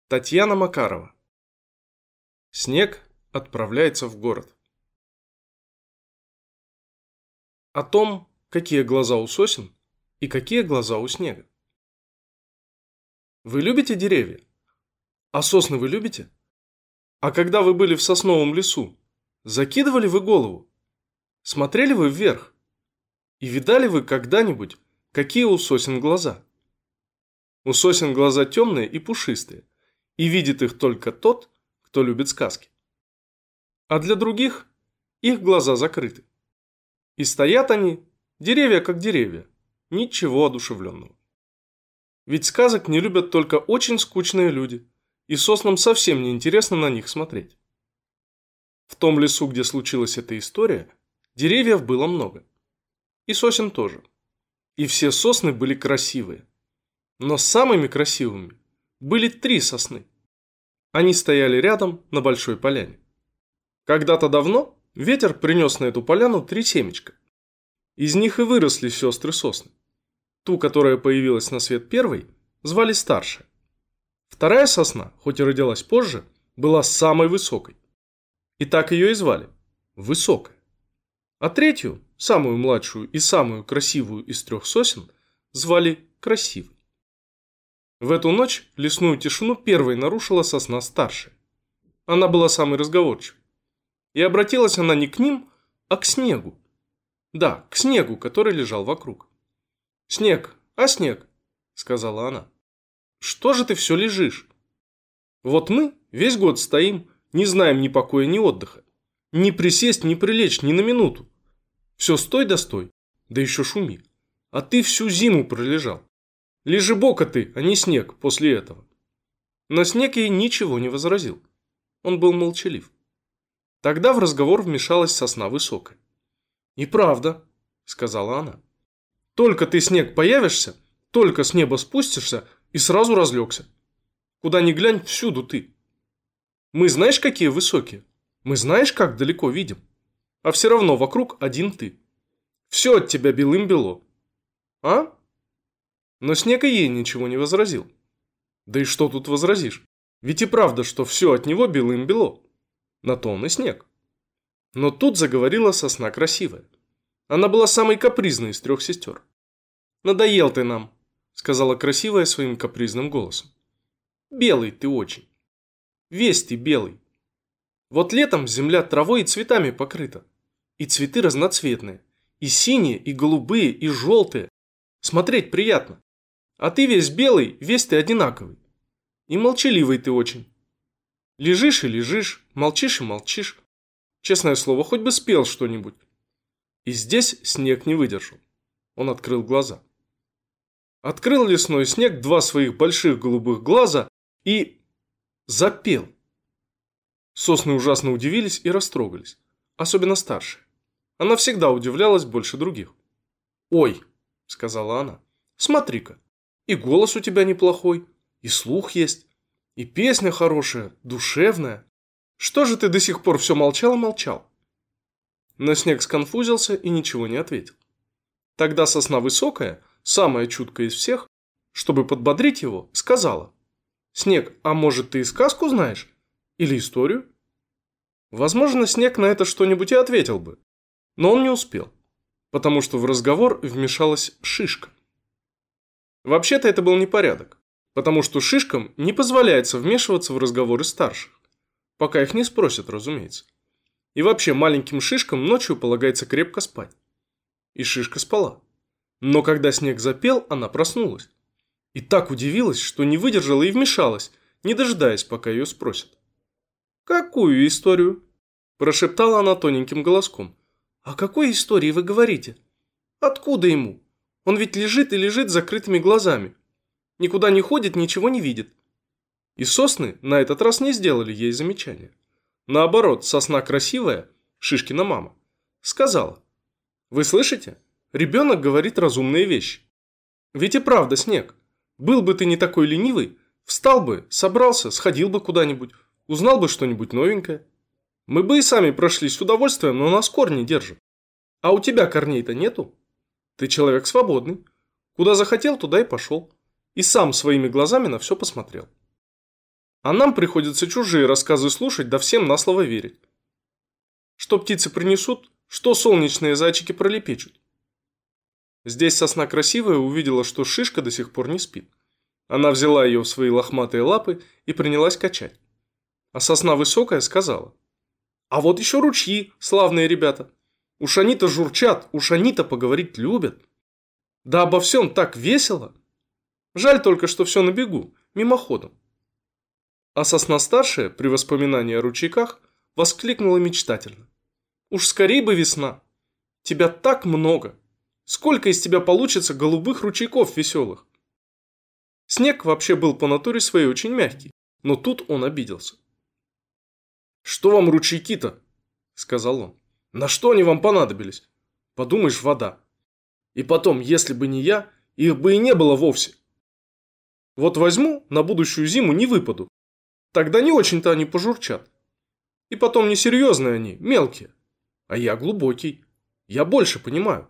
Татьяна Макарова. Снег отправляется в город. О том, какие глаза у сосен и какие глаза у снега. Вы любите деревья? А сосны вы любите? А когда вы были в сосновом лесу, закидывали вы голову? Смотрели вы вверх? И видали вы когда-нибудь, какие у сосен глаза? У сосен глаза темные и пушистые, и видит их только тот, кто любит сказки. А для других их глаза закрыты. И стоят они, деревья как деревья, ничего одушевленного. Ведь сказок не любят только очень скучные люди, и соснам совсем не интересно на них смотреть. В том лесу, где случилась эта история, деревьев было много. И сосен тоже. И все сосны были красивые. Но самыми красивыми были 3 сосны. Они стояли рядом на большой поляне. Когда-то давно ветер принес на эту поляну 3 семечка. Из них и выросли сестры сосны. Ту, которая появилась на свет первой, звали старшая. Вторая сосна, хоть и родилась позже, была самой высокой. И так ее и звали – Высокая. А третью, самую младшую и самую красивую из 3 сосен, звали Красивой. В эту ночь лесную тишину первой нарушила сосна старшая. Она была самой разговорчивой. И обратилась она не к ним, а к снегу. Да, к снегу, который лежал вокруг. «Снег, а снег?» – сказала она. «Что же ты все лежишь? Вот мы весь год стоим, не знаем ни покоя, ни отдыха. Ни присесть, ни прилечь, ни на минуту. Все стой да стой, да еще шуми. А ты всю зиму пролежал. Лежи бока ты, а не снег после этого». Но снег ей ничего не возразил. Он был молчалив. Тогда в разговор вмешалась сосна Высокая. «И правда», – сказала она. «Только ты, снег, появишься, только с неба спустишься и сразу разлегся. Куда ни глянь, всюду ты. Мы знаешь, какие высокие? Мы знаешь, как далеко видим? А все равно вокруг один ты. Все от тебя белым-бело. А?» Но снег и ей ничего не возразил. Да и что тут возразишь? Ведь и правда, что все от него белым-бело. На то он и снег. Но тут заговорила сосна Красивая. Она была самой капризной из 3 сестер. «Надоел ты нам», – сказала Красивая своим капризным голосом. «Белый ты очень. Весь ты белый. Вот летом земля травой и цветами покрыта. И цветы разноцветные. И синие, и голубые, и желтые. Смотреть приятно. А ты весь белый, весь ты одинаковый. И молчаливый ты очень. Лежишь и лежишь, молчишь и молчишь. Честное слово, хоть бы спел что-нибудь». И здесь снег не выдержал. Он открыл глаза. Открыл лесной снег 2 своих больших голубых глаза и запел. Сосны ужасно удивились и растрогались. Особенно старшая. Она всегда удивлялась больше других. «Ой», – сказала она, – «смотри-ка, и голос у тебя неплохой, и слух есть, и песня хорошая, душевная. Что же ты до сих пор все молчал и молчал?» Но снег сконфузился и ничего не ответил. Тогда сосна Высокая, самая чуткая из всех, чтобы подбодрить его, сказала: «Снег, а может, ты и сказку знаешь? Или историю?» Возможно, Снег на это что-нибудь и ответил бы, но он не успел, потому что в разговор вмешалась Шишка. Вообще-то это был непорядок, потому что шишкам не позволяется вмешиваться в разговоры старших, пока их не спросят, разумеется. И вообще маленьким шишкам ночью полагается крепко спать. И Шишка спала. Но когда Снег запел, она проснулась. И так удивилась, что не выдержала и вмешалась, не дожидаясь, пока ее спросят. «Какую историю?» – прошептала она тоненьким голоском. «О какой истории вы говорите? Откуда ему? Он ведь лежит и лежит с закрытыми глазами. Никуда не ходит, ничего не видит». И сосны на этот раз не сделали ей замечания. Наоборот, сосна Красивая, Шишкина мама, сказала: «Вы слышите? Ребенок говорит разумные вещи. Ведь и правда, Снег, был бы ты не такой ленивый, встал бы, собрался, сходил бы куда-нибудь, узнал бы что-нибудь новенькое. Мы бы и сами прошли с удовольствием, но нас корни держат. А у тебя корней-то нету. Ты человек свободный. Куда захотел, туда и пошел. И сам своими глазами на все посмотрел». А нам приходится чужие рассказы слушать, да всем на слово верить. Что птицы принесут, что солнечные зайчики пролепечут. Здесь сосна красивая увидела, что шишка до сих пор не спит. Она взяла ее в свои лохматые лапы и принялась качать. А сосна высокая сказала: «А вот еще ручьи, славные ребята. Уж они-то журчат, уж они-то поговорить любят. Да обо всем так весело. Жаль только, что все на бегу, мимоходом». А сосна старшая, при воспоминании о ручейках, воскликнула мечтательно: «Уж скорей бы весна! Тебя так много! Сколько из тебя получится голубых ручейков веселых!» Снег вообще был по натуре своей очень мягкий, но тут он обиделся. «Что вам ручейки-то?» – сказал он. «На что они вам понадобились? Подумаешь, вода. И потом, если бы не я, их бы и не было вовсе. Вот возьму, на будущую зиму не выпаду. Тогда не очень-то они пожурчат. И потом несерьезные они, мелкие. А я глубокий. Я больше понимаю».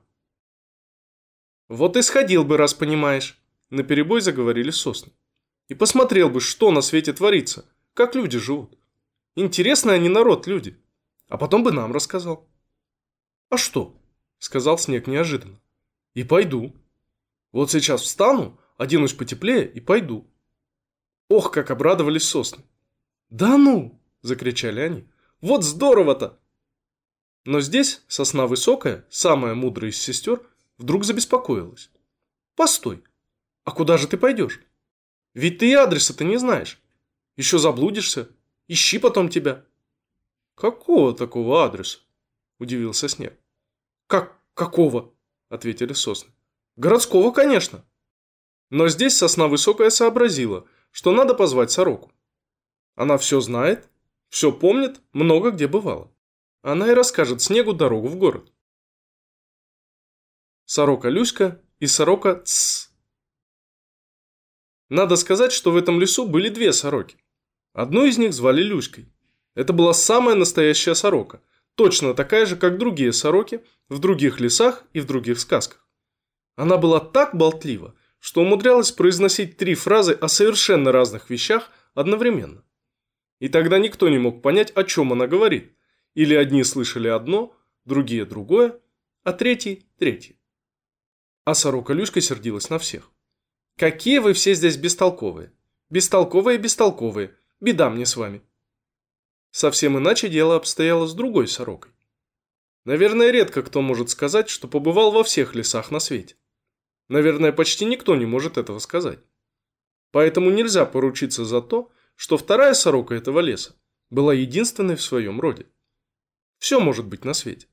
«Вот и сходил бы, раз понимаешь», – наперебой заговорили сосны. «И посмотрел бы, что на свете творится, как люди живут. Интересный они народ, люди. А потом бы нам рассказал». «А что?» – сказал Снег неожиданно. «И пойду. Вот сейчас встану, оденусь потеплее и пойду». Ох, как обрадовались сосны. «Да ну!» – закричали они. «Вот здорово-то!» Но здесь сосна высокая, самая мудрая из сестер, вдруг забеспокоилась. «Постой! А куда же ты пойдешь? Ведь ты и адреса-то не знаешь. Еще заблудишься. Ищи потом тебя». «Какого такого адреса?» – удивился Снег. «Какого?» – ответили сосны. «Городского, конечно». Но здесь сосна высокая сообразила, что надо позвать сороку. Она все знает, все помнит, много где бывала. Она и расскажет Снегу дорогу в город. Сорока Люська и сорока Тсс. Надо сказать, что в этом лесу были две сороки. Одну из них звали Люськой. Это была самая настоящая сорока, точно такая же, как другие сороки в других лесах и в других сказках. Она была так болтлива, что умудрялась произносить 3 фразы о совершенно разных вещах одновременно. И тогда никто не мог понять, о чем она говорит. Или одни слышали одно, другие другое, а третий – третье. А сорока Люська сердилась на всех. «Какие вы все здесь бестолковые! Бестолковые, беда мне с вами!» Совсем иначе дело обстояло с другой сорокой. Наверное, редко кто может сказать, что побывал во всех лесах на свете. Наверное, почти никто не может этого сказать. Поэтому нельзя поручиться за то, что вторая сорока этого леса была единственной в своем роде. Все может быть на свете.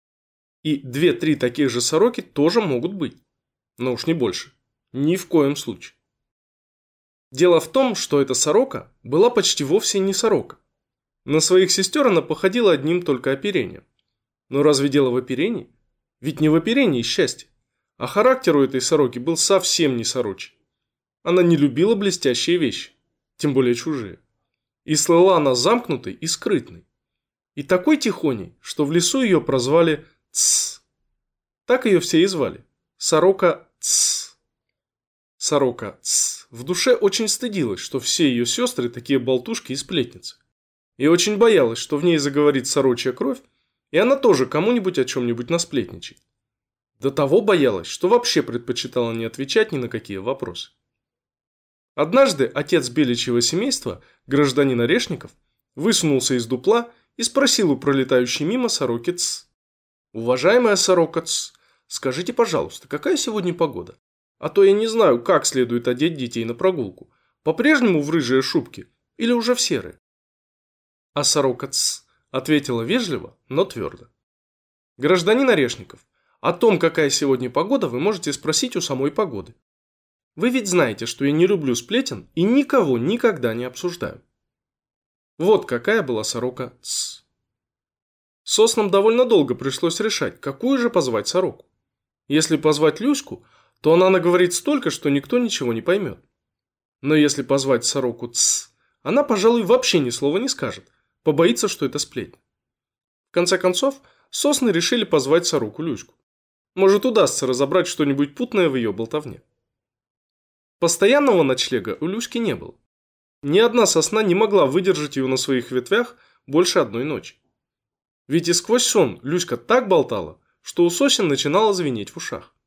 И 2-3 таких же сороки тоже могут быть. Но уж не больше. Ни в коем случае. Дело в том, что эта сорока была почти вовсе не сорока. На своих сестер она походила одним только оперением. Но разве дело в оперении? Ведь не в оперении счастье. А характер у этой сороки был совсем не сорочий. Она не любила блестящие вещи, тем более чужие. И слыла она замкнутой и скрытной. И такой тихоней, что в лесу ее прозвали Тсс. Так ее все и звали. Сорока Тсс. Сорока Тсс в душе очень стыдилась, что все ее сестры такие болтушки и сплетницы. И очень боялась, что в ней заговорит сорочья кровь, и она тоже кому-нибудь о чем-нибудь насплетничает. До того боялась, что вообще предпочитала не отвечать ни на какие вопросы. Однажды отец беличьего семейства, гражданин Орешников, высунулся из дупла и спросил у пролетающей мимо сороки Тсс. «Уважаемая сорока Тсс, скажите, пожалуйста, какая сегодня погода? А то я не знаю, как следует одеть детей на прогулку. По-прежнему в рыжие шубки или уже в серые?» А сорока Тсс ответила вежливо, но твердо. «Гражданин Орешников, о том, какая сегодня погода, вы можете спросить у самой погоды. Вы ведь знаете, что я не люблю сплетен и никого никогда не обсуждаю». Вот какая была сорока Тсс. Соснам довольно долго пришлось решать, какую же позвать сороку. Если позвать Люську, то она наговорит столько, что никто ничего не поймет. Но если позвать сороку Тсс, она, пожалуй, вообще ни слова не скажет, побоится, что это сплетня. В конце концов, сосны решили позвать сороку Люську. Может, удастся разобрать что-нибудь путное в ее болтовне. Постоянного ночлега у Люськи не было. Ни одна сосна не могла выдержать ее на своих ветвях больше одной ночи. Ведь и сквозь сон Люська так болтала, что у сосен начинало звенеть в ушах.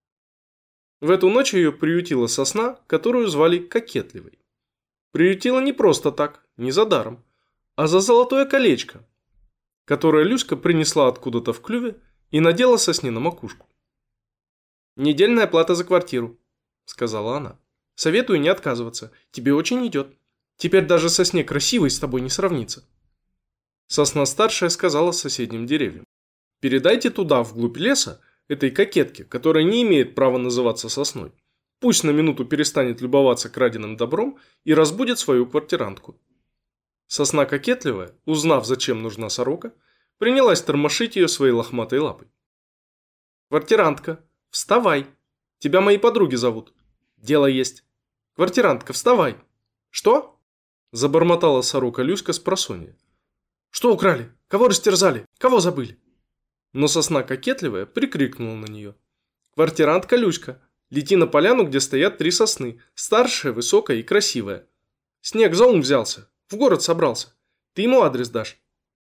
В эту ночь ее приютила сосна, которую звали Кокетливой. Приютила не просто так, не за даром, а за золотое колечко, которое Люська принесла откуда-то в клюве и надела сосне на макушку. «Недельная плата за квартиру», — сказала она. «Советую не отказываться, тебе очень идет. Теперь даже сосне красивой с тобой не сравнится». Сосна старшая сказала соседним деревьям: «Передайте туда, вглубь леса, этой кокетке, которая не имеет права называться сосной. Пусть на минуту перестанет любоваться краденым добром и разбудит свою квартирантку». Сосна кокетливая, узнав, зачем нужна сорока, принялась тормошить ее своей лохматой лапой. «Квартирантка, вставай! Тебя мои подруги зовут. Дело есть. Квартирантка, вставай!» «Что?» – забормотала сорока Люська спросонья. «Что украли? Кого растерзали? Кого забыли?» Но сосна кокетливая прикрикнула на нее: «Квартирантка Люська, лети на поляну, где стоят 3 сосны, старшая, высокая и красивая. Снег за ум взялся, в город собрался. Ты ему адрес дашь».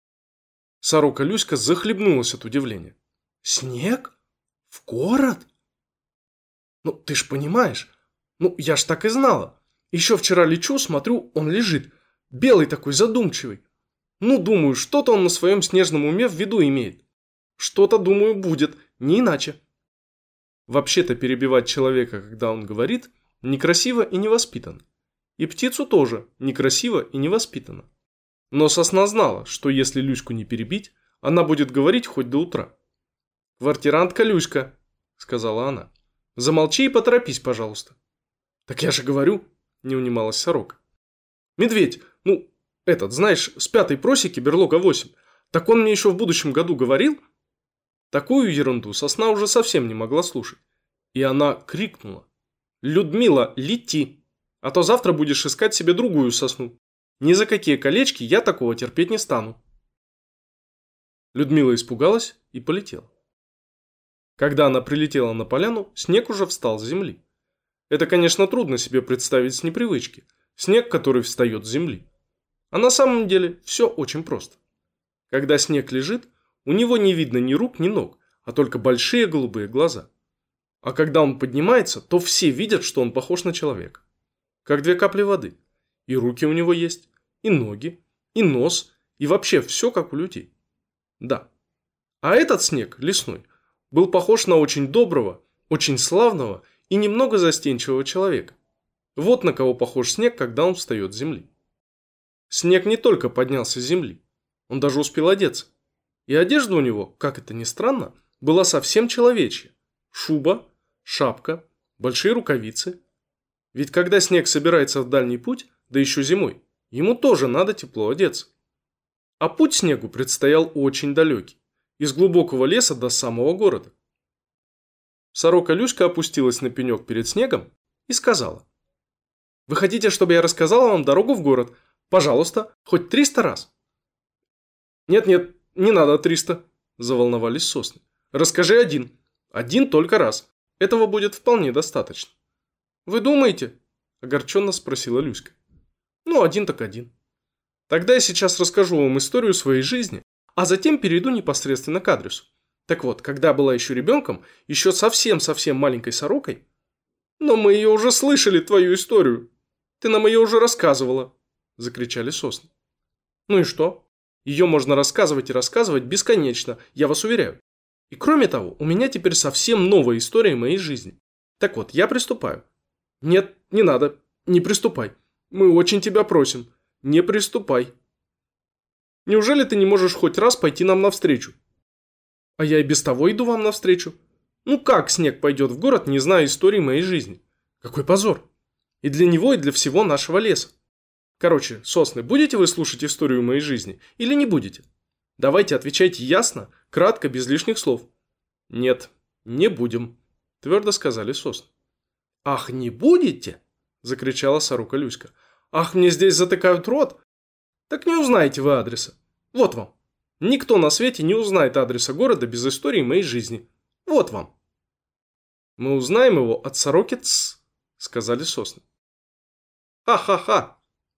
Сорока Люська захлебнулась от удивления. «Снег? В город? Ну, ты ж понимаешь. Ну, я ж так и знала. Еще вчера лечу, смотрю, он лежит. Белый такой, задумчивый. Ну, думаю, что-то он на своем снежном уме в виду имеет. Что-то, думаю, будет, не иначе». Вообще-то перебивать человека, когда он говорит, некрасиво и невоспитанно. И птицу тоже некрасиво и невоспитанно. Но сосна знала, что если Люську не перебить, она будет говорить хоть до утра. «Квартирантка Люська», — сказала она, — «замолчи и поторопись, пожалуйста». «Так я же говорю», — не унималась сорока. «Медведь, ну, этот, знаешь, с 5-й просеки, берлога 8, так он мне еще в будущем году говорил». Такую ерунду сосна уже совсем не могла слушать. И она крикнула: «Людмила, лети, а то завтра будешь искать себе другую сосну. Ни за какие колечки я такого терпеть не стану». Людмила испугалась и полетела. Когда она прилетела на поляну, снег уже встал с земли. Это, конечно, трудно себе представить с непривычки. Снег, который встает с земли. А на самом деле все очень просто. Когда снег лежит, у него не видно ни рук, ни ног, а только большие голубые глаза. А когда он поднимается, то все видят, что он похож на человека. Как 2 капли воды. И руки у него есть, и ноги, и нос, и вообще все как у людей. Да. А этот снег, лесной, был похож на очень доброго, очень славного и немного застенчивого человека. Вот на кого похож снег, когда он встает с земли. Снег не только поднялся с земли, он даже успел одеться. И одежда у него, как это ни странно, была совсем человечья. Шуба, шапка, большие рукавицы. Ведь когда снег собирается в дальний путь, да еще зимой, ему тоже надо тепло одеться. А путь снегу предстоял очень далекий, из глубокого леса до самого города. Сорока Люська опустилась на пенек перед снегом и сказала: «Вы хотите, чтобы я рассказала вам дорогу в город? Пожалуйста, хоть 300 раз». «Нет-нет, не надо 300, заволновались сосны. «Расскажи один. Один только раз. Этого будет вполне достаточно». «Вы думаете?» – огорченно спросила Люська. «Ну, один так один. Тогда я сейчас расскажу вам историю своей жизни, а затем перейду непосредственно к адресу. Так вот, когда была еще ребенком, еще совсем-совсем маленькой сорокой...» «Но мы ее уже слышали, твою историю. Ты нам ее уже рассказывала», – закричали сосны. «Ну и что? Ее можно рассказывать и рассказывать бесконечно, я вас уверяю. И кроме того, у меня теперь совсем новая история моей жизни. Так вот, я приступаю». «Нет, не надо, не приступай. Мы очень тебя просим, не приступай. Неужели ты не можешь хоть раз пойти нам навстречу?» «А я и без того иду вам навстречу. Ну как снег пойдет в город, не зная истории моей жизни? Какой позор! И для него, и для всего нашего леса. Короче, сосны, будете вы слушать историю моей жизни или не будете? Давайте отвечайте ясно, кратко, без лишних слов». «Нет, не будем», – твердо сказали сосны. «Ах, не будете?» – закричала сорока Люська. «Ах, мне здесь затыкают рот! Так не узнаете вы адреса. Вот вам. Никто на свете не узнает адреса города без истории моей жизни. Вот вам». «Мы узнаем его от сороки Ц», – сказали сосны. «Ха-ха-ха!»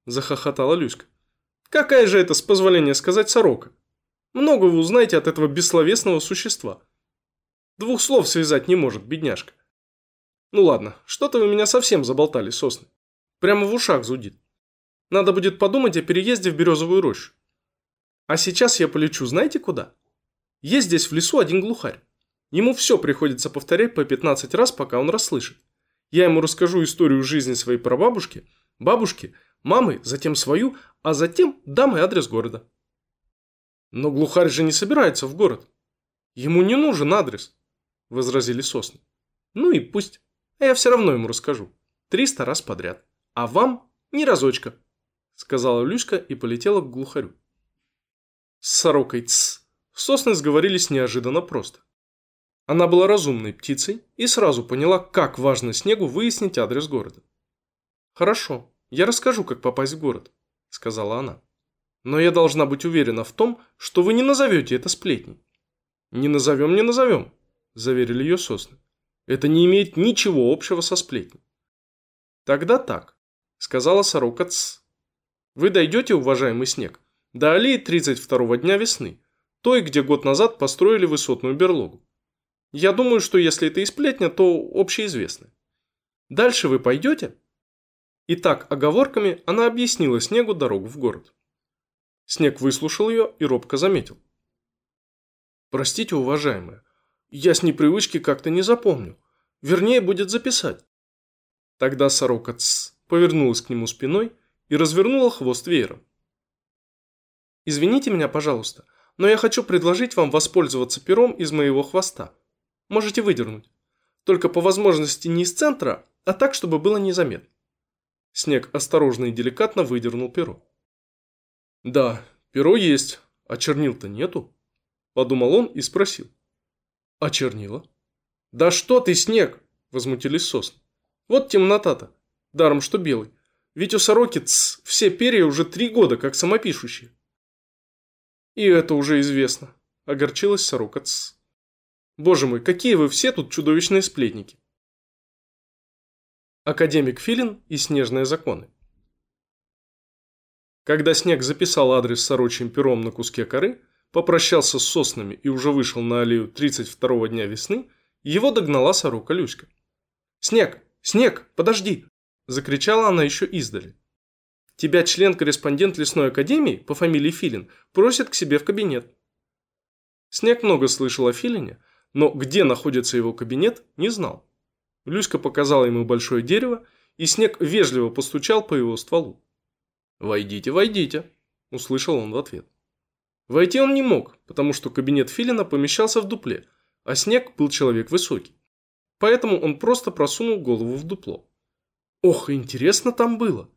захохотала Люська. Какая же это, с позволения сказать, сорока? Много вы узнаете от этого бессловесного существа. 2 слов связать не может, бедняжка. Ну ладно, что-то вы меня совсем заболтали, сосны. Прямо в ушах зудит. Надо будет подумать о переезде в Березовую рощу. А сейчас я полечу, знаете куда? Есть здесь в лесу один глухарь. Ему все приходится повторять по 15 раз, пока он расслышит. Я ему расскажу историю жизни своей прабабушки, бабушки, мамы, затем свою, а затем дам и адрес города. Но глухарь же не собирается в город. Ему не нужен адрес, возразили сосны. Ну и пусть. А я все равно ему расскажу. 300 раз подряд. А вам ни разочка, сказала Люська и полетела к глухарю. С сорокой «ц» сосны сговорились неожиданно просто. Она была разумной птицей и сразу поняла, как важно Снегу выяснить адрес города. «Хорошо, я расскажу, как попасть в город», – сказала она. «Но я должна быть уверена в том, что вы не назовете это сплетней». «Не назовем», – заверили ее сосны. «Это не имеет ничего общего со сплетней». «Тогда так», – сказала сорока «ц». «Вы дойдете, уважаемый Снег, до аллеи 32-го дня весны, той, где год назад построили высотную берлогу. Я думаю, что если это и сплетня, то общеизвестная. Дальше вы пойдете?» И так оговорками она объяснила Снегу дорогу в город. Снег выслушал ее и робко заметил. «Простите, уважаемая, я с непривычки как-то не запомню. Вернее, будет записать». Тогда сорока «ц» повернулась к нему спиной и развернула хвост веером. «Извините меня, пожалуйста, но я хочу предложить вам воспользоваться пером из моего хвоста. Можете выдернуть. Только по возможности не из центра, а так, чтобы было незаметно». Снег осторожно и деликатно выдернул перо. «Да, перо есть, а чернил-то нету», – подумал он и спросил. «А чернила?» «Да что ты, Снег!» – возмутились сосны. «Вот темнота-то, даром что белый. Ведь у сороки все перья уже 3 года, как самопишущие». «И это уже известно», – огорчилась сорока «ц». «Боже мой, какие вы все тут чудовищные сплетники!» Академик Филин и снежные законы. Когда Снег записал адрес сорочьим пером на куске коры, попрощался с соснами и уже вышел на аллею 32-го дня весны, его догнала сорока Люська. «Снег! Снег! Подожди!» – закричала она еще издали. «Тебя член-корреспондент лесной академии по фамилии Филин просит к себе в кабинет». Снег много слышал о Филине, но где находится его кабинет, не знал. Люська показала ему большое дерево, и Снег вежливо постучал по его стволу. «Войдите, войдите», – услышал он в ответ. Войти он не мог, потому что кабинет Филина помещался в дупле, а Снег был человек высокий. Поэтому он просто просунул голову в дупло. Ох, интересно там было.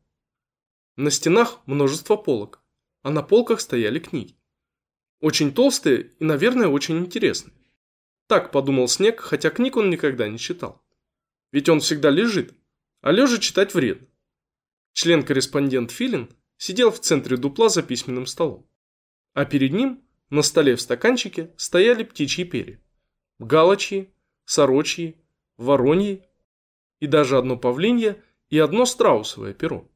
На стенах множество полок, а на полках стояли книги. Очень толстые и, наверное, очень интересные. Так подумал Снег, хотя книг он никогда не читал. Ведь он всегда лежит, а лежа читать вредно. Член-корреспондент Филин сидел в центре дупла за письменным столом. А перед ним, на столе в стаканчике, стояли птичьи перья. Галочьи, сорочьи, вороньи и даже одно павлинье и одно страусовое перо.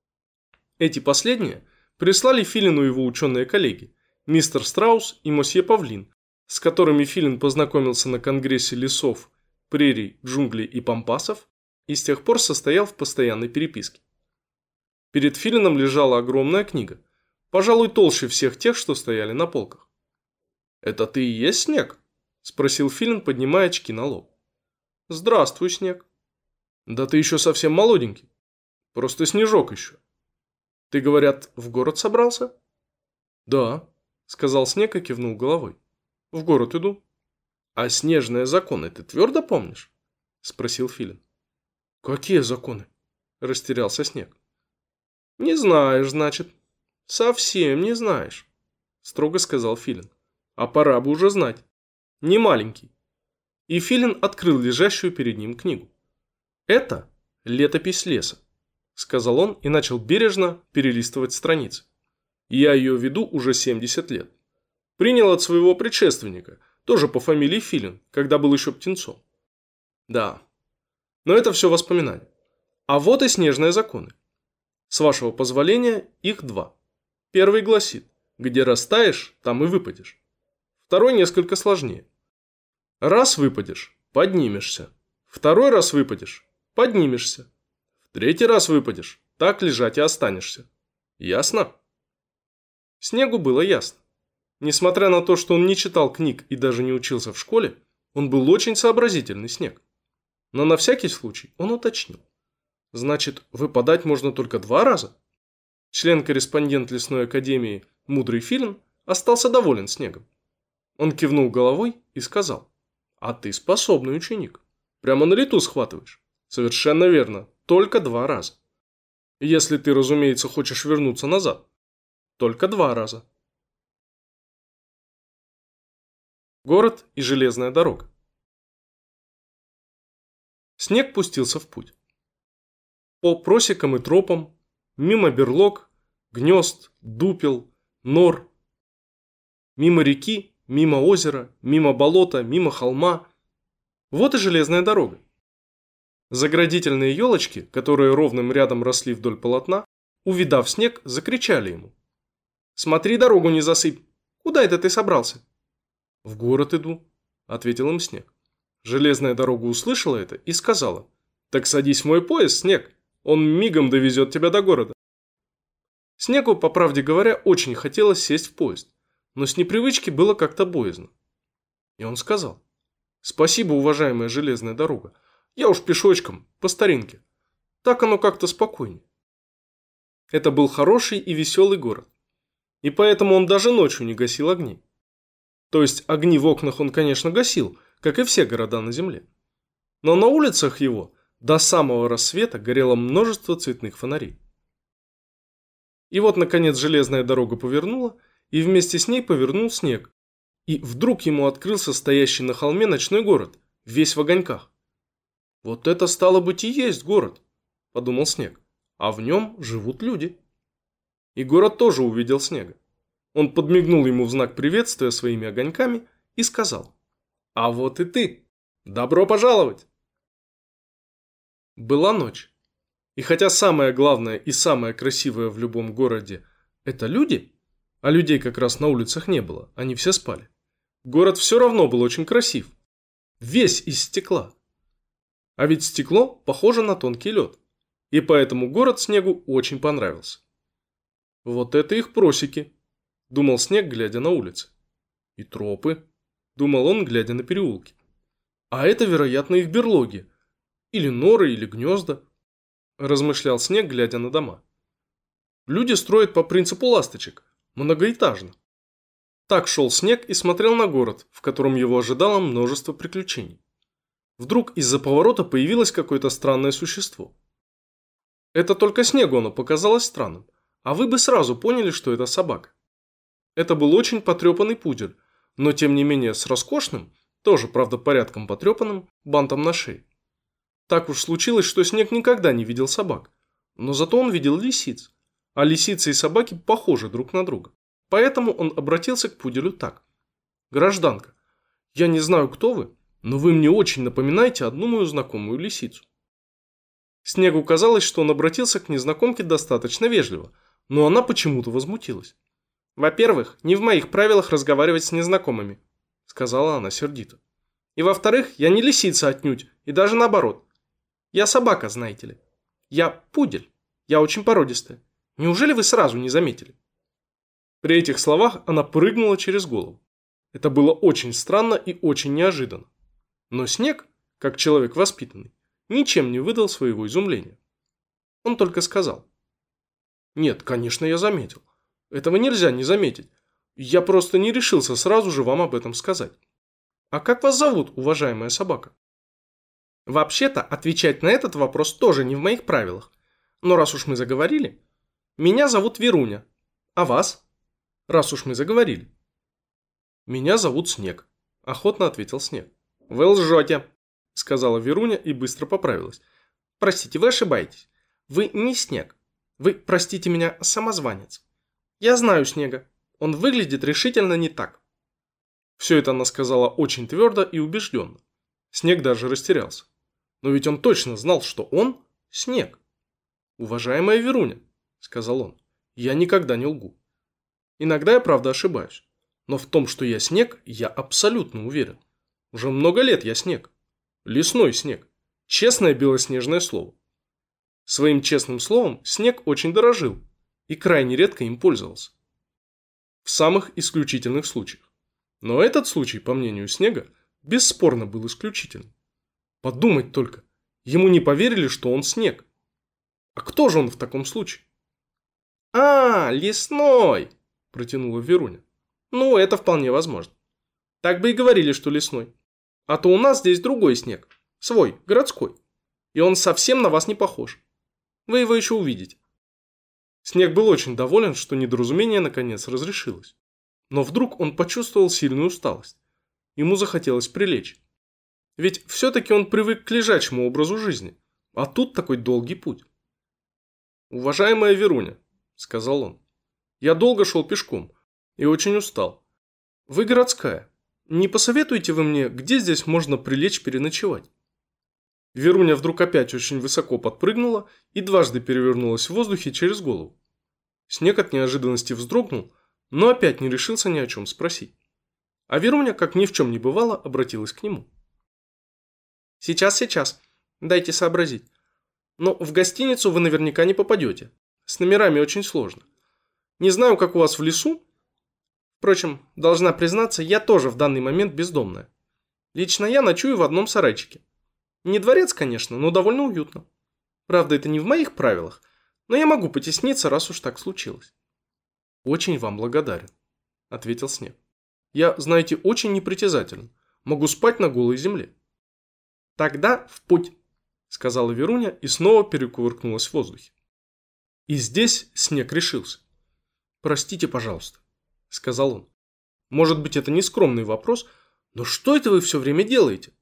Эти последние прислали Филину его ученые коллеги, мистер Страус и мосье Павлин, с которыми Филин познакомился на конгрессе лесов, прерий, джунглей и пампасов и с тех пор состоял в постоянной переписке. Перед Филином лежала огромная книга, пожалуй, толще всех тех, что стояли на полках. «Это ты и есть Снег?» – спросил Филин, поднимая очки на лоб. «Здравствуй, Снег». «Да ты еще совсем молоденький. Просто снежок еще. Ты, говорят, в город собрался?» «Да», – сказал Снег и кивнул головой. «В город иду». «А снежные законы ты твердо помнишь?» – спросил Филин. «Какие законы?» – растерялся Снег. «Не знаешь, значит. Совсем не знаешь», – строго сказал Филин. «А пора бы уже знать. Не маленький». И Филин открыл лежащую перед ним книгу. «Это летопись леса», – сказал он и начал бережно перелистывать страницы. «Я ее веду уже 70 лет. Принял от своего предшественника, тоже по фамилии Филин, когда был еще птенцом. Да, но это все воспоминания. А вот и снежные законы. С вашего позволения, их два. Первый гласит: где растаешь, там и выпадешь. Второй несколько сложнее. Раз выпадешь, поднимешься. Второй раз выпадешь, поднимешься. В третий раз выпадешь, так лежать и останешься. Ясно? Снегу было ясно. Несмотря на то, что он не читал книг и даже не учился в школе, он был очень сообразительный Снег. Но на всякий случай он уточнил. Значит, выпадать можно только 2 раза? Член-корреспондент лесной академии Мудрый Филин остался доволен Снегом. Он кивнул головой и сказал: а ты способный ученик. Прямо на лету схватываешь. Совершенно верно, только 2 раза. Если ты, разумеется, хочешь вернуться назад. Только 2 раза. Город и железная дорога. Снег пустился в путь. По просекам и тропам, мимо берлог, гнезд, дупел, нор, мимо реки, мимо озера, мимо болота, мимо холма. Вот и железная дорога. Заградительные елочки, которые ровным рядом росли вдоль полотна, увидав Снег, закричали ему: «Смотри, дорогу не засыпь! Куда это ты собрался?» «В город иду», – ответил им Снег. Железная дорога услышала это и сказала: «Так садись в мой поезд, Снег, он мигом довезет тебя до города». Снегу, по правде говоря, очень хотелось сесть в поезд, но с непривычки было как-то боязно. И он сказал: «Спасибо, уважаемая железная дорога, я уж пешочком, по старинке. Так оно как-то спокойнее». Это был хороший и веселый город, и поэтому он даже ночью не гасил огней. То есть огни в окнах он, конечно, гасил, как и все города на земле. Но на улицах его до самого рассвета горело множество цветных фонарей. И вот, наконец, железная дорога повернула, и вместе с ней повернул Снег. И вдруг ему открылся стоящий на холме ночной город, весь в огоньках. «Вот это стало быть и есть город», – подумал Снег, – «а в нем живут люди». И город тоже увидел Снега. Он подмигнул ему в знак приветствия своими огоньками и сказал: «А вот и ты! Добро пожаловать!» Была ночь. И хотя самое главное и самое красивое в любом городе – это люди, а людей как раз на улицах не было, они все спали, город все равно был очень красив. Весь из стекла. А ведь стекло похоже на тонкий лед. И поэтому город Снегу очень понравился. Вот это их просеки, думал Снег, глядя на улицы. И тропы, думал он, глядя на переулки. А это, вероятно, их берлоги. Или норы, или гнезда, размышлял Снег, глядя на дома. Люди строят по принципу ласточек, многоэтажно. Так шел Снег и смотрел на город, в котором его ожидало множество приключений. Вдруг из-за поворота появилось какое-то странное существо. Это только Снегу оно показалось странным, а вы бы сразу поняли, что это собака. Это был очень потрепанный пудель, но тем не менее с роскошным, тоже, правда, порядком потрепанным, бантом на шее. Так уж случилось, что Снег никогда не видел собак, но зато он видел лисиц, а лисицы и собаки похожи друг на друга. Поэтому он обратился к пуделю так: «Гражданка, я не знаю, кто вы, но вы мне очень напоминаете одну мою знакомую лисицу». Снегу казалось, что он обратился к незнакомке достаточно вежливо, но она почему-то возмутилась. «Во-первых, не в моих правилах разговаривать с незнакомыми», – сказала она сердито. «И во-вторых, я не лисица отнюдь, и даже наоборот. Я собака, знаете ли. Я пудель, я очень породистая. Неужели вы сразу не заметили?» При этих словах она прыгнула через голову. Это было очень странно и очень неожиданно. Но Снег, как человек воспитанный, ничем не выдал своего изумления. Он только сказал: «Нет, конечно, я заметил. Этого нельзя не заметить. Я просто не решился сразу же вам об этом сказать. А как вас зовут, уважаемая собака?» «Вообще-то, отвечать на этот вопрос тоже не в моих правилах. Но раз уж мы заговорили, меня зовут Веруня. А вас? Раз уж мы заговорили». «Меня зовут Снег», – охотно ответил Снег. «Вы лжете», – сказала Веруня и быстро поправилась. «Простите, вы ошибаетесь. Вы не Снег. Вы, простите меня, самозванец. Я знаю Снега. Он выглядит решительно не так». Все это она сказала очень твердо и убежденно. Снег даже растерялся. Но ведь он точно знал, что он Снег. «Уважаемая Веруня», сказал он. Я никогда не лгу. Иногда я правда ошибаюсь. Но в том, что я снег, я абсолютно уверен. Уже много лет я снег. Лесной снег. Честное белоснежное слово. Своим честным словом снег очень дорожил и крайне редко им пользовался. В самых исключительных случаях. Но этот случай, по мнению Снега, бесспорно был исключительным. Подумать только, ему не поверили, что он снег. А кто же он в таком случае? «А, лесной!» – протянула Веруня. «Ну, это вполне возможно. Так бы и говорили, что лесной. А то у нас здесь другой снег. Свой, городской. И он совсем на вас не похож. Вы его еще увидите». Снег был очень доволен, что недоразумение наконец разрешилось. Но вдруг он почувствовал сильную усталость. Ему захотелось прилечь. Ведь все-таки он привык к лежачему образу жизни. А тут такой долгий путь. «Уважаемая Веруня», – сказал он, – «я долго шел пешком и очень устал. Вы городская. Не посоветуете вы мне, где здесь можно прилечь переночевать?» Веруня вдруг опять очень высоко подпрыгнула и дважды перевернулась в воздухе через голову. Снег от неожиданности вздрогнул, но опять не решился ни о чем спросить. А Веруня, как ни в чем не бывало, обратилась к нему. «Сейчас, дайте сообразить. Но в гостиницу вы наверняка не попадете. С номерами очень сложно. Не знаю, как у вас в лесу. Впрочем, должна признаться, я тоже в данный момент бездомная. Лично я ночую в одном сарайчике. Не дворец, конечно, но довольно уютно. Правда, это не в моих правилах, но я могу потесниться, раз уж так случилось». «Очень вам благодарен», – ответил Снег. «Я, знаете, очень непритязателен. Могу спать на голой земле». «Тогда в путь», – сказала Веруня и снова перекувыркнулась в воздухе. И здесь Снег решился. «Простите, пожалуйста», – сказал он. «Может быть, это не скромный вопрос, но что это вы все время делаете?»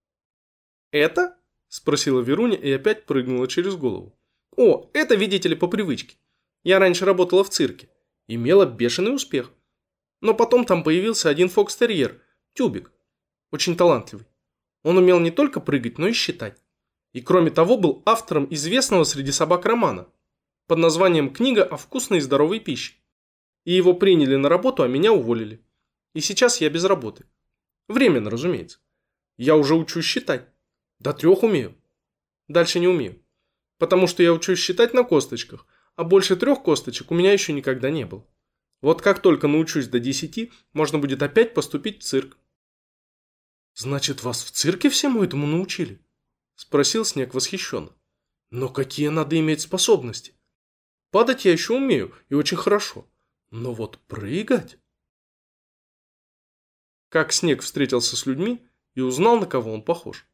«Это?» – спросила Веруня и опять прыгнула через голову. «О, это, видите ли, по привычке. Я раньше работала в цирке. Имела бешеный успех. Но потом там появился один фокстерьер, Тюбик. Очень талантливый. Он умел не только прыгать, но и считать. И кроме того был автором известного среди собак романа под названием «Книга о вкусной и здоровой пище». И его приняли на работу, а меня уволили. И сейчас я без работы. Временно, разумеется. Я уже учусь считать. До 3 умею. Дальше не умею. Потому что я учусь считать на косточках, а больше 3 косточек у меня еще никогда не было. Вот как только научусь до 10, можно будет опять поступить в цирк». «Значит, вас в цирке всему этому научили?» – спросил Снег восхищенно. «Но какие надо иметь способности? Падать я еще умею, и очень хорошо. Но вот прыгать...» Как Снег встретился с людьми и узнал, на кого он похож.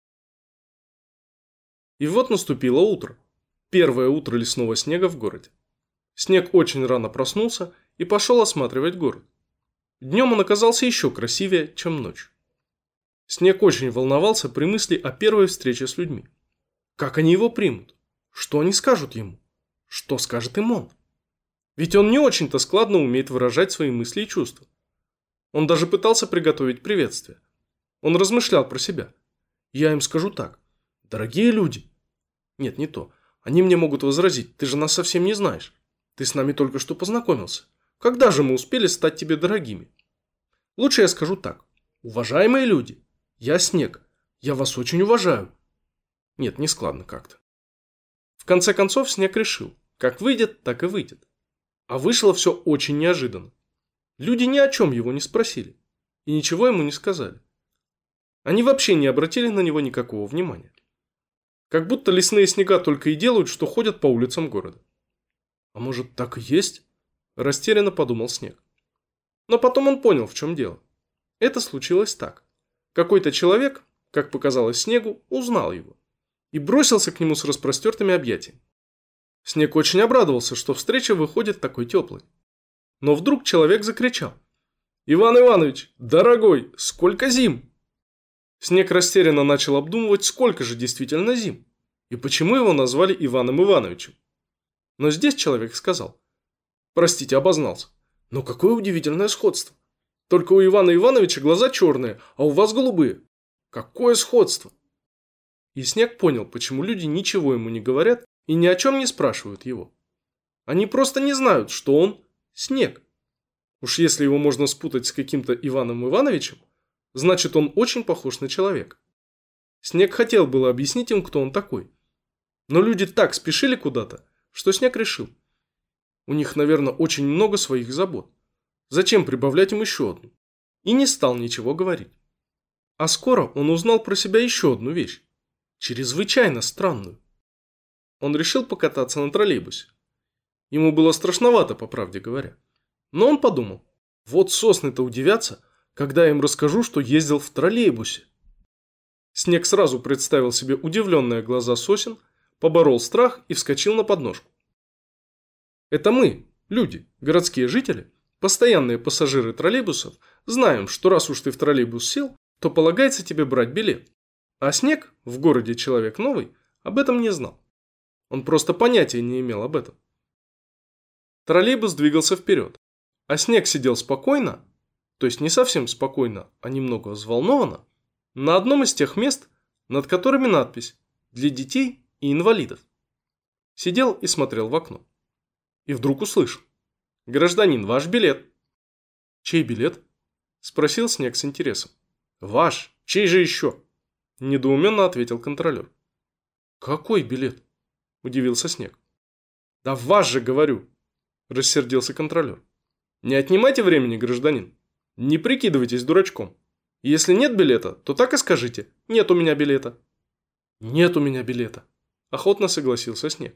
И вот наступило утро. Первое утро лесного снега в городе. Снег очень рано проснулся и пошел осматривать город. Днем он оказался еще красивее, чем ночью. Снег очень волновался при мысли о первой встрече с людьми. Как они его примут? Что они скажут ему? Что скажет им он? Ведь он не очень-то складно умеет выражать свои мысли и чувства. Он даже пытался приготовить приветствие. Он размышлял про себя. Я им скажу так. «Дорогие люди». Нет, не то. Они мне могут возразить. Ты же нас совсем не знаешь. Ты с нами только что познакомился. Когда же мы успели стать тебе дорогими? Лучше я скажу так. Уважаемые люди, я Снег. Я вас очень уважаю. Нет, не складно как-то. В конце концов Снег решил. Как выйдет, так и выйдет. А вышло все очень неожиданно. Люди ни о чем его не спросили. И ничего ему не сказали. Они вообще не обратили на него никакого внимания. Как будто лесные снега только и делают, что ходят по улицам города. А может, так и есть? Растерянно подумал Снег. Но потом он понял, в чем дело. Это случилось так. Какой-то человек, как показалось Снегу, узнал его. И бросился к нему с распростертыми объятиями. Снег очень обрадовался, что встреча выходит такой теплой. Но вдруг человек закричал. «Иван Иванович, дорогой, сколько зим!» Снег растерянно начал обдумывать, сколько же действительно зим, и почему его назвали Иваном Ивановичем. Но здесь человек сказал. «Простите, обознался. Но какое удивительное сходство. Только у Ивана Ивановича глаза черные, а у вас голубые. Какое сходство!» И Снег понял, почему люди ничего ему не говорят и ни о чем не спрашивают его. Они просто не знают, что он Снег. Уж если его можно спутать с каким-то Иваном Ивановичем, значит он очень похож на человека. Снег хотел было объяснить им, кто он такой. Но люди так спешили куда-то, что Снег решил. У них, наверное, очень много своих забот. Зачем прибавлять им еще одну? И не стал ничего говорить. А скоро он узнал про себя еще одну вещь. Чрезвычайно странную. Он решил покататься на троллейбусе. Ему было страшновато, по правде говоря. Но он подумал, вот сосны-то удивятся, когда я им расскажу, что ездил в троллейбусе. Снег сразу представил себе удивленные глаза сосен, поборол страх и вскочил на подножку. Это мы, люди, городские жители, постоянные пассажиры троллейбусов, знаем, что раз уж ты в троллейбус сел, то полагается тебе брать билет. А Снег, в городе человек новый, об этом не знал. Он просто понятия не имел об этом. Троллейбус двигался вперед, а Снег сидел спокойно, то есть не совсем спокойно, а немного взволнованно, на одном из тех мест, над которыми надпись «Для детей и инвалидов». Сидел и смотрел в окно. И вдруг услышал: «Гражданин, ваш билет». «Чей билет?» – спросил Снег с интересом. «Ваш. Чей же еще?» – недоуменно ответил контролер. «Какой билет?» – удивился Снег. «Да ваш же, говорю!» – рассердился контролер. «Не отнимайте времени, гражданин. Не прикидывайтесь дурачком. Если нет билета, то так и скажите: нет у меня билета». «Нет у меня билета», – охотно согласился Снег.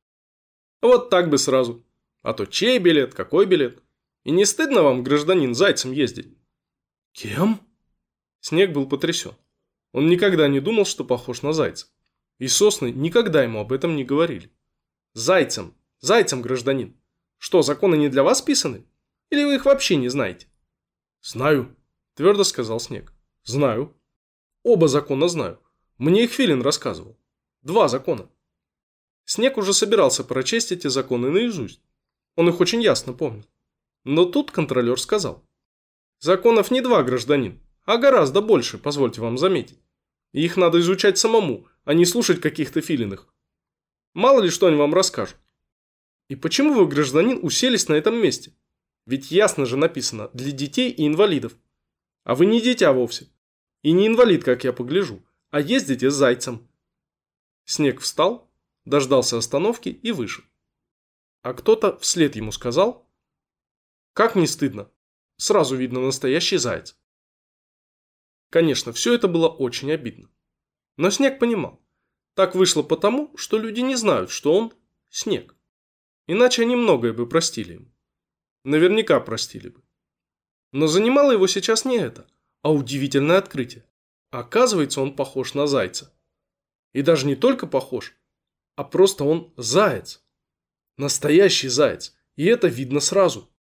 «Вот так бы сразу. А то чей билет, какой билет? И не стыдно вам, гражданин, зайцем ездить?» «Кем?» Снег был потрясен. Он никогда не думал, что похож на зайца. И сосны никогда ему об этом не говорили. «Зайцем! Зайцем, гражданин! Что, законы не для вас писаны? Или вы их вообще не знаете?» «Знаю», – твердо сказал Снег. «Знаю. Оба закона знаю. Мне их Филин рассказывал. 2 закона». Снег уже собирался прочесть эти законы наизусть. Он их очень ясно помнил. Но тут контролер сказал: «Законов не 2, гражданин, а гораздо больше, позвольте вам заметить. И их надо изучать самому, а не слушать каких-то Филиных. Мало ли что они вам расскажут. И почему вы, гражданин, уселись на этом месте? Ведь ясно же написано: для детей и инвалидов. А вы не дитя вовсе. И не инвалид, как я погляжу, а ездите с зайцем». Снег встал, дождался остановки и вышел. А кто-то вслед ему сказал: «Как не стыдно? Сразу видно настоящий заяц». Конечно, все это было очень обидно. Но Снег понимал. Так вышло потому, что люди не знают, что он Снег. Иначе они многое бы простили ему. Наверняка простили бы. Но занимало его сейчас не это, а удивительное открытие. Оказывается, он похож на зайца. И даже не только похож, а просто он заяц. Настоящий заяц. И это видно сразу.